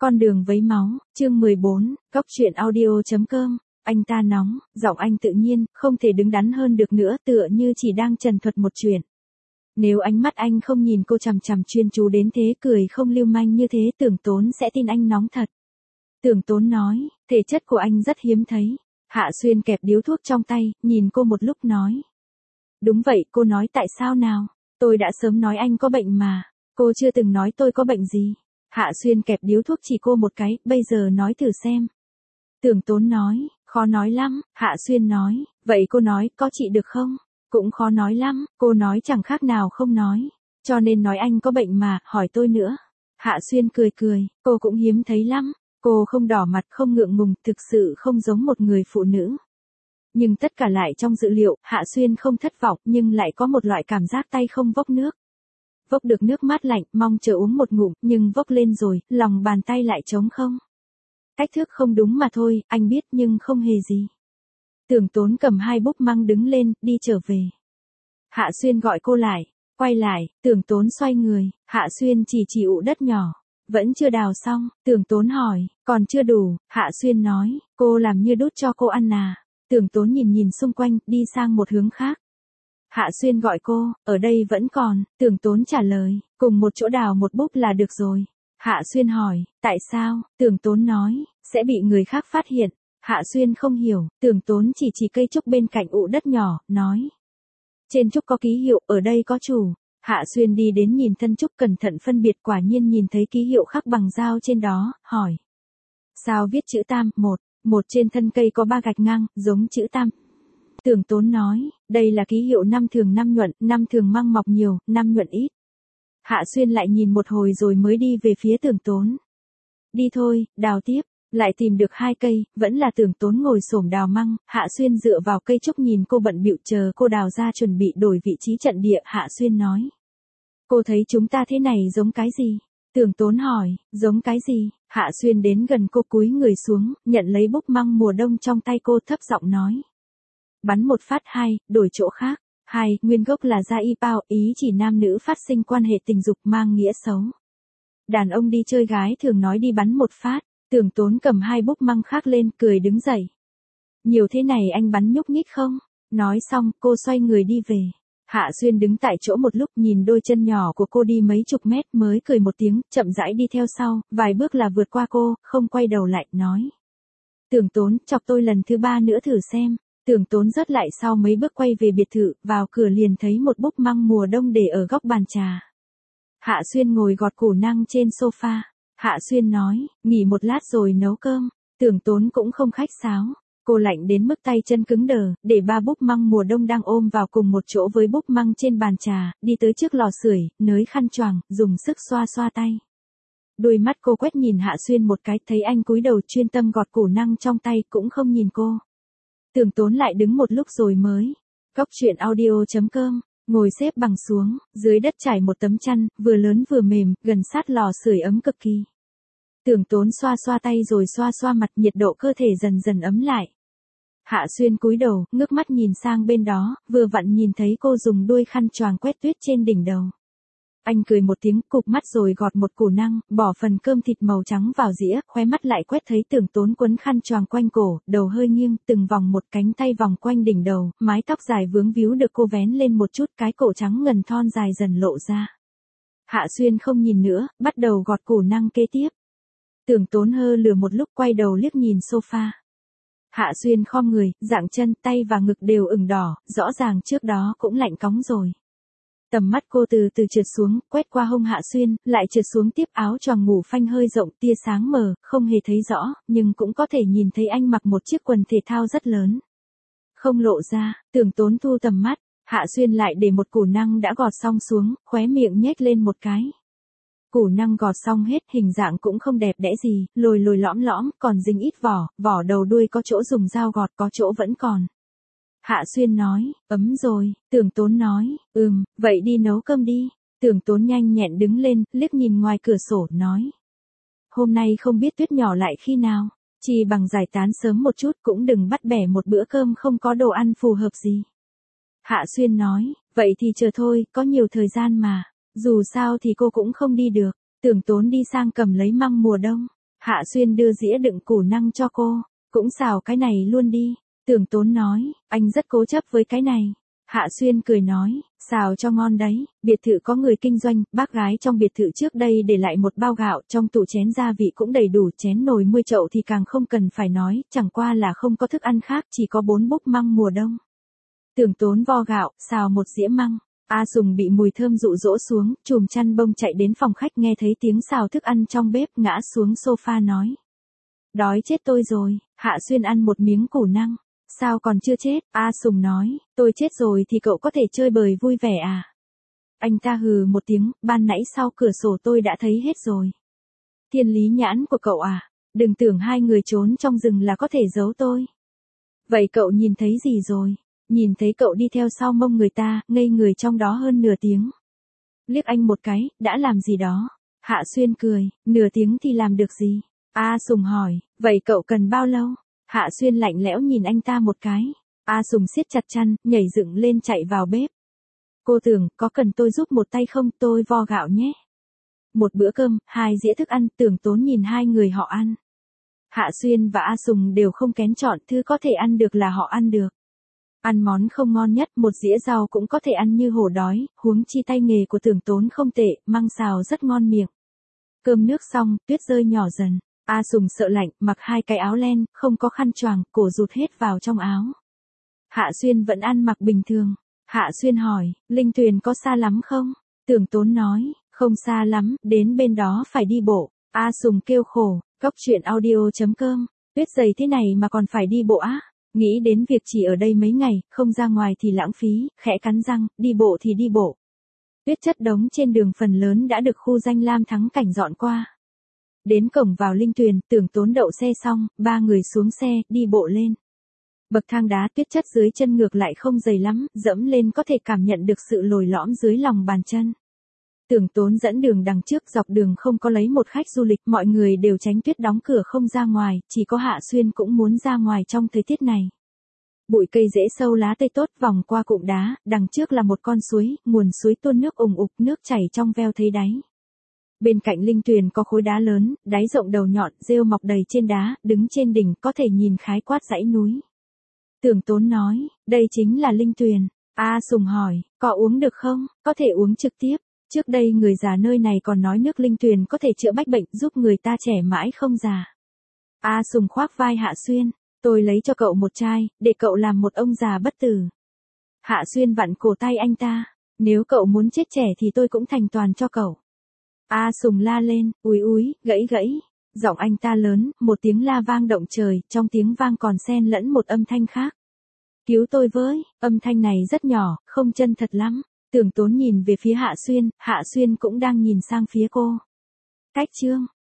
Con đường vấy máu, chương 14, Góc truyện audio.com. Anh ta nóng, giọng anh tự nhiên, không thể đứng đắn hơn được nữa, tựa như chỉ đang trần thuật một chuyện. Nếu ánh mắt anh không nhìn cô chằm chằm chuyên chú đến thế, cười không lưu manh như thế, Tưởng Tốn sẽ tin anh nóng thật. Tưởng Tốn nói, thể chất của anh rất hiếm thấy. Hạ Xuyên kẹp điếu thuốc trong tay, nhìn cô một lúc nói. Đúng vậy, cô nói tại sao nào? Tôi đã sớm nói anh có bệnh mà. Cô chưa từng nói tôi có bệnh gì. Hạ Xuyên kẹp điếu thuốc chỉ cô một cái, bây giờ nói thử xem. Tưởng Tốn nói, khó nói lắm. Hạ Xuyên nói, vậy cô nói, có trị được không? Cũng khó nói lắm, cô nói chẳng khác nào không nói. Cho nên nói anh có bệnh mà, hỏi tôi nữa. Hạ Xuyên cười cười, cô cũng hiếm thấy lắm. Cô không đỏ mặt, không ngượng ngùng, thực sự không giống một người phụ nữ. Nhưng tất cả lại trong dự liệu, Hạ Xuyên không thất vọng, nhưng lại có một loại cảm giác tay không vốc nước. Vốc được nước mát lạnh, mong chờ uống một ngụm, nhưng vốc lên rồi, lòng bàn tay lại trống không. Cách thức không đúng mà thôi, anh biết nhưng không hề gì. Tưởng Tốn cầm hai búp măng đứng lên, đi trở về. Hạ Xuyên gọi cô lại, quay lại, Tưởng Tốn xoay người, Hạ Xuyên chỉ ụ đất nhỏ. Vẫn chưa đào xong, Tưởng Tốn hỏi, còn chưa đủ, Hạ Xuyên nói, cô làm như đút cho cô ăn à. Tưởng Tốn nhìn xung quanh, đi sang một hướng khác. Hạ Xuyên gọi cô, ở đây vẫn còn, Tưởng Tốn trả lời, cùng một chỗ đào một búp là được rồi. Hạ Xuyên hỏi, tại sao? Tưởng Tốn nói, sẽ bị người khác phát hiện. Hạ Xuyên không hiểu, Tưởng Tốn chỉ cây trúc bên cạnh ụ đất nhỏ, nói. Trên trúc có ký hiệu, ở đây có chủ. Hạ Xuyên đi đến nhìn thân trúc cẩn thận phân biệt, quả nhiên nhìn thấy ký hiệu khắc bằng dao trên đó, hỏi. Sao viết chữ tam, một trên thân cây có 3 gạch ngang, giống chữ tam. Tưởng Tốn nói, đây là ký hiệu năm thường năm nhuận, năm thường măng mọc nhiều, năm nhuận ít. Hạ Xuyên lại nhìn một hồi rồi mới đi về phía Tưởng Tốn. Đi thôi, đào tiếp, lại tìm được 2 cây, vẫn là Tưởng Tốn ngồi xổm đào măng, Hạ Xuyên dựa vào cây trúc nhìn cô bận bịu chờ cô đào ra chuẩn bị đổi vị trí trận địa. Hạ Xuyên nói. Cô thấy chúng ta thế này giống cái gì? Tưởng Tốn hỏi, giống cái gì? Hạ Xuyên đến gần cô cúi người xuống, nhận lấy búp măng mùa đông trong tay cô, thấp giọng nói. Bắn một phát 2, đổi chỗ khác. 2, nguyên gốc là gia y bao, ý chỉ nam nữ phát sinh quan hệ tình dục, mang nghĩa xấu. Đàn ông đi chơi gái thường nói đi bắn một phát. Tưởng Tốn cầm 2 búp măng khác lên, cười đứng dậy. Nhiều thế này anh bắn nhúc nhích không? Nói xong, cô xoay người đi về. Hạ Xuyên đứng tại chỗ một lúc, nhìn đôi chân nhỏ của cô đi mấy chục mét mới cười một tiếng, chậm rãi đi theo sau, vài bước là vượt qua cô, không quay đầu lại, nói. Tưởng Tốn, chọc tôi lần thứ 3 nữa thử xem. Tưởng Tốn rớt lại sau mấy bước quay về biệt thự, vào cửa liền thấy một búp măng mùa đông để ở góc bàn trà. Hạ Xuyên ngồi gọt củ năng trên sofa. Hạ Xuyên nói, nghỉ một lát rồi nấu cơm. Tưởng Tốn cũng không khách sáo. Cô lạnh đến mức tay chân cứng đờ, để 3 búp măng mùa đông đang ôm vào cùng một chỗ với búp măng trên bàn trà, đi tới trước lò sưởi, nới khăn choàng, dùng sức xoa xoa tay. Đôi mắt cô quét nhìn Hạ Xuyên một cái, thấy anh cúi đầu chuyên tâm gọt củ năng trong tay, cũng không nhìn cô. Tưởng Tốn lại đứng một lúc rồi mới. Góc truyện audio.com. Ngồi xếp bằng xuống, dưới đất trải một tấm chăn, vừa lớn vừa mềm, gần sát lò sưởi ấm cực kỳ. Tưởng Tốn xoa xoa tay rồi xoa xoa mặt, nhiệt độ cơ thể dần dần ấm lại. Hạ Xuyên cúi đầu, ngước mắt nhìn sang bên đó, vừa vặn nhìn thấy cô dùng đuôi khăn choàng quét tuyết trên đỉnh đầu. Anh cười một tiếng, cụp mắt rồi gọt một củ năng, bỏ phần cơm thịt màu trắng vào dĩa, khóe mắt lại quét thấy Tưởng Tốn quấn khăn choàng quanh cổ, đầu hơi nghiêng, từng vòng một cánh tay vòng quanh đỉnh đầu, mái tóc dài vướng víu được cô vén lên một chút, cái cổ trắng ngần thon dài dần lộ ra. Hạ Xuyên không nhìn nữa, bắt đầu gọt củ năng kế tiếp. Tưởng Tốn hơ lừa một lúc, quay đầu liếc nhìn sofa. Hạ Xuyên khom người, dạng chân, tay và ngực đều ửng đỏ, rõ ràng trước đó cũng lạnh cóng rồi. Tầm mắt cô từ từ trượt xuống, quét qua hông Hạ Xuyên, lại trượt xuống tiếp áo choàng ngủ phanh hơi rộng, tia sáng mờ, không hề thấy rõ, nhưng cũng có thể nhìn thấy anh mặc một chiếc quần thể thao rất lớn. Không lộ ra, Tưởng Tốn thu tầm mắt, Hạ Xuyên lại để một củ năng đã gọt xong xuống, khóe miệng nhếch lên một cái. Củ năng gọt xong hết, hình dạng cũng không đẹp đẽ gì, lồi lõm lõm, còn dính ít vỏ, vỏ đầu đuôi có chỗ dùng dao gọt, có chỗ vẫn còn. Hạ Xuyên nói, ấm rồi. Tưởng Tốn nói, vậy đi nấu cơm đi. Tưởng Tốn nhanh nhẹn đứng lên, liếc nhìn ngoài cửa sổ, nói. Hôm nay không biết tuyết nhỏ lại khi nào, chỉ bằng giải tán sớm một chút, cũng đừng bắt bẻ một bữa cơm không có đồ ăn phù hợp gì. Hạ Xuyên nói, vậy thì chờ thôi, có nhiều thời gian mà, dù sao thì cô cũng không đi được. Tưởng Tốn đi sang cầm lấy măng mùa đông. Hạ Xuyên đưa dĩa đựng củ năng cho cô. Cũng xào cái này luôn đi. Tưởng Tốn nói, anh rất cố chấp với cái này. Hạ Xuyên cười nói, xào cho ngon đấy, biệt thự có người kinh doanh, bác gái trong biệt thự trước đây để lại một bao gạo, trong tủ chén gia vị cũng đầy đủ, chén nồi muôi chậu thì càng không cần phải nói, chẳng qua là không có thức ăn khác, chỉ có 4 búp măng mùa đông. Tưởng Tốn vo gạo, xào một dĩa măng. A Sùng bị mùi thơm dụ dỗ xuống, chùm chăn bông chạy đến phòng khách nghe thấy tiếng xào thức ăn trong bếp, ngã xuống sofa nói. Đói chết tôi rồi. Hạ Xuyên ăn một miếng củ năng. Sao còn chưa chết? A Sùng nói, tôi chết rồi thì cậu có thể chơi bời vui vẻ à? Anh ta hừ một tiếng, ban nãy sau cửa sổ tôi đã thấy hết rồi. Thiên lý nhãn của cậu à? Đừng tưởng hai người trốn trong rừng là có thể giấu tôi. Vậy cậu nhìn thấy gì rồi? Nhìn thấy cậu đi theo sau mông người ta, ngây người trong đó hơn nửa tiếng. Liếc anh một cái, đã làm gì đó? Hạ Xuyên cười, nửa tiếng thì làm được gì? A Sùng hỏi, vậy cậu cần bao lâu? Hạ Xuyên lạnh lẽo nhìn anh ta một cái. A Sùng siết chặt chăn, nhảy dựng lên chạy vào bếp. Cô Tưởng, có cần tôi giúp một tay không, tôi vo gạo nhé. Một bữa cơm, 2 dĩa thức ăn, Tưởng Tốn nhìn hai người họ ăn. Hạ Xuyên và A Sùng đều không kén chọn, thứ có thể ăn được là họ ăn được. Ăn món không ngon nhất, một dĩa rau cũng có thể ăn như hổ đói, huống chi tay nghề của Tưởng Tốn không tệ, măng xào rất ngon miệng. Cơm nước xong, tuyết rơi nhỏ dần. A Sùng sợ lạnh, mặc 2 cái áo len, không có khăn choàng, cổ rụt hết vào trong áo. Hạ Xuyên vẫn ăn mặc bình thường. Hạ Xuyên hỏi, Linh Tuyền có xa lắm không? Tưởng Tốn nói, không xa lắm, đến bên đó phải đi bộ. A Sùng kêu khổ, Cóc truyện audio.com, tuyết dày thế này mà còn phải đi bộ á? Nghĩ đến việc chỉ ở đây mấy ngày, không ra ngoài thì lãng phí, khẽ cắn răng, đi bộ thì đi bộ. Tuyết chất đống trên đường phần lớn đã được khu danh lam thắng cảnh dọn qua. Đến cổng vào Linh Tuyền, Tưởng Tốn đậu xe xong, 3 người xuống xe, đi bộ lên. Bậc thang đá tuyết chất dưới chân ngược lại không dày lắm, dẫm lên có thể cảm nhận được sự lồi lõm dưới lòng bàn chân. Tưởng Tốn dẫn đường đằng trước, dọc đường không có lấy một khách du lịch, mọi người đều tránh tuyết đóng cửa không ra ngoài, chỉ có Hạ Xuyên cũng muốn ra ngoài trong thời tiết này. Bụi cây rễ sâu lá cây tốt, vòng qua cụm đá, đằng trước là một con suối, nguồn suối tuôn nước ùng ục, nước chảy trong veo thấy đáy. Bên cạnh Linh Tuyền có khối đá lớn, đáy rộng đầu nhọn, rêu mọc đầy trên đá, đứng trên đỉnh có thể nhìn khái quát dãy núi. Tưởng Tốn nói, đây chính là Linh Tuyền. A Sùng hỏi, có uống được không? Có thể uống trực tiếp. Trước đây người già nơi này còn nói nước Linh Tuyền có thể chữa bách bệnh, giúp người ta trẻ mãi không già. A Sùng khoác vai Hạ Xuyên, tôi lấy cho cậu một chai, để cậu làm một ông già bất tử. Hạ Xuyên vặn cổ tay anh ta, nếu cậu muốn chết trẻ thì tôi cũng thành toàn cho cậu. A Sùng la lên, úi úi, gãy gãy. Giọng anh ta lớn, một tiếng la vang động trời, trong tiếng vang còn xen lẫn một âm thanh khác. Cứu tôi với, âm thanh này rất nhỏ, không chân thật lắm. Tưởng Tốn nhìn về phía Hạ Xuyên cũng đang nhìn sang phía cô. Cách chương.